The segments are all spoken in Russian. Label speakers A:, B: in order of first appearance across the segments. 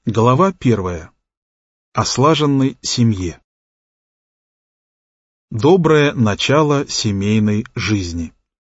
A: Глава 1. О слаженной семье. Доброе начало семейной жизни.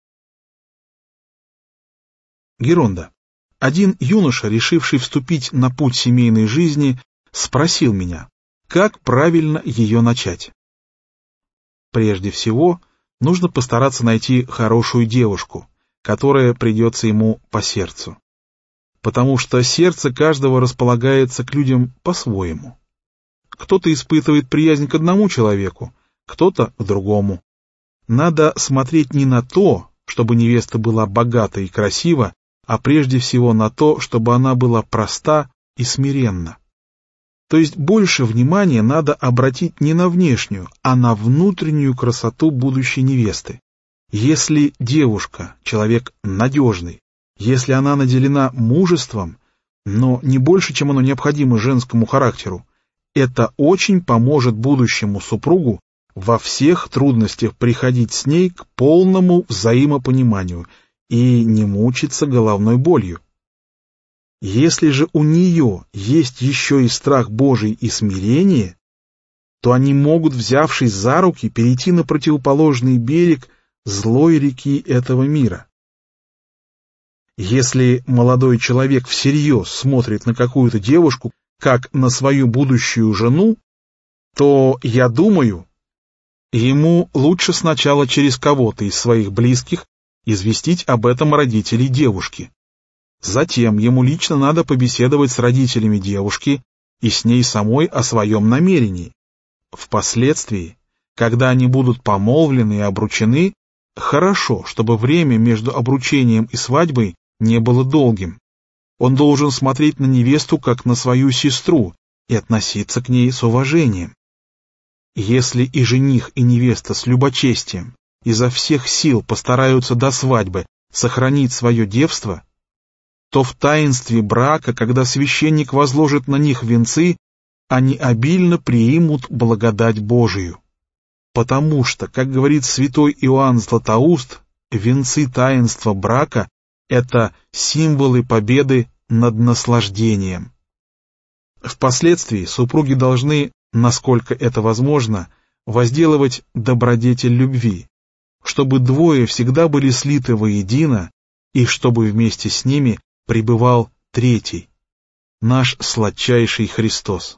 A: Геронда. Один юноша, решивший вступить на путь семейной жизни, спросил меня, как правильно ее начать. Прежде всего, нужно постараться найти хорошую девушку, которая придется ему по сердцу. Потому что сердце каждого располагается к людям по-своему. Кто-то испытывает приязнь к одному человеку, кто-то к другому. Надо смотреть не на то, чтобы невеста была богата и красива, а прежде всего на то, чтобы она была проста и смиренна. То есть больше внимания надо обратить не на внешнюю, а на внутреннюю красоту будущей невесты. Если девушка, человек надежный, если она наделена мужеством, но не больше, чем оно необходимо женскому характеру, это очень поможет будущему супругу во всех трудностях приходить с ней к полному взаимопониманию и не мучиться головной болью. Если же у нее есть еще и страх Божий и смирение, то они могут, взявшись за руки, перейти на противоположный берег злой реки этого мира. Если молодой человек всерьез смотрит на какую-то девушку, как на свою будущую жену, то, я думаю, ему лучше сначала через кого-то из своих близких известить об этом родителей девушки. Затем ему лично надо побеседовать с родителями девушки и с ней самой о своем намерении. Впоследствии, когда они будут помолвлены и обручены, хорошо, чтобы время между обручением и свадьбой не было долгим. Он должен смотреть на невесту как на свою сестру и относиться к ней с уважением. Если и жених, и невеста с любочестием изо всех сил постараются до свадьбы сохранить свое девство, то в таинстве брака, когда священник возложит на них венцы, они обильно примут благодать Божию. Потому что, как говорит святой Иоанн Златоуст, венцы таинства брака — это символы победы над наслаждением. Впоследствии супруги должны, насколько это возможно, возделывать добродетель любви, чтобы двое всегда были слиты воедино и чтобы вместе с ними пребывал третий, наш сладчайший Христос.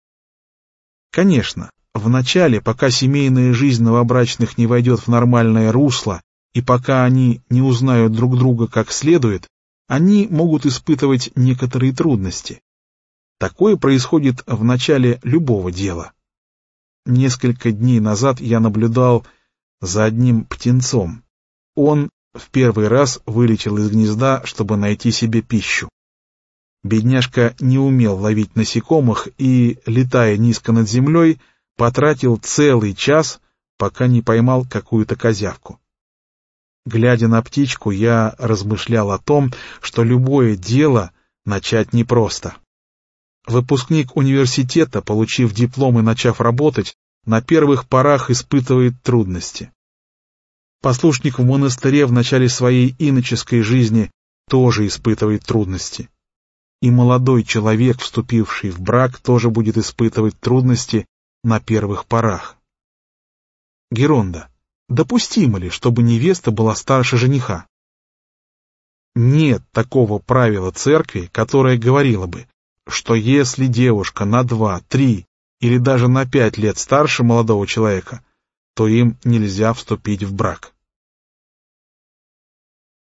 A: Конечно, вначале, пока семейная жизнь новобрачных не войдет в нормальное русло, и пока они не узнают друг друга как следует, они могут испытывать некоторые трудности. Такое происходит в начале любого дела. Несколько дней назад я наблюдал за одним птенцом. Он в первый раз вылетел из гнезда, чтобы найти себе пищу. Бедняжка не умел ловить насекомых и, летая низко над землей, потратил целый час, пока не поймал какую-то козявку. Глядя на птичку, я размышлял о том, что любое дело начать непросто. Выпускник университета, получив диплом и начав работать, на первых порах испытывает трудности. Послушник в монастыре в начале своей иноческой жизни тоже испытывает трудности. И молодой человек, вступивший в брак, тоже будет испытывать трудности на первых порах. Геронда. Допустимо ли, чтобы невеста была старше жениха? Нет такого правила церкви, которое говорило бы, что если девушка на 2, 3 или даже на 5 лет старше молодого человека, то им нельзя вступить в брак.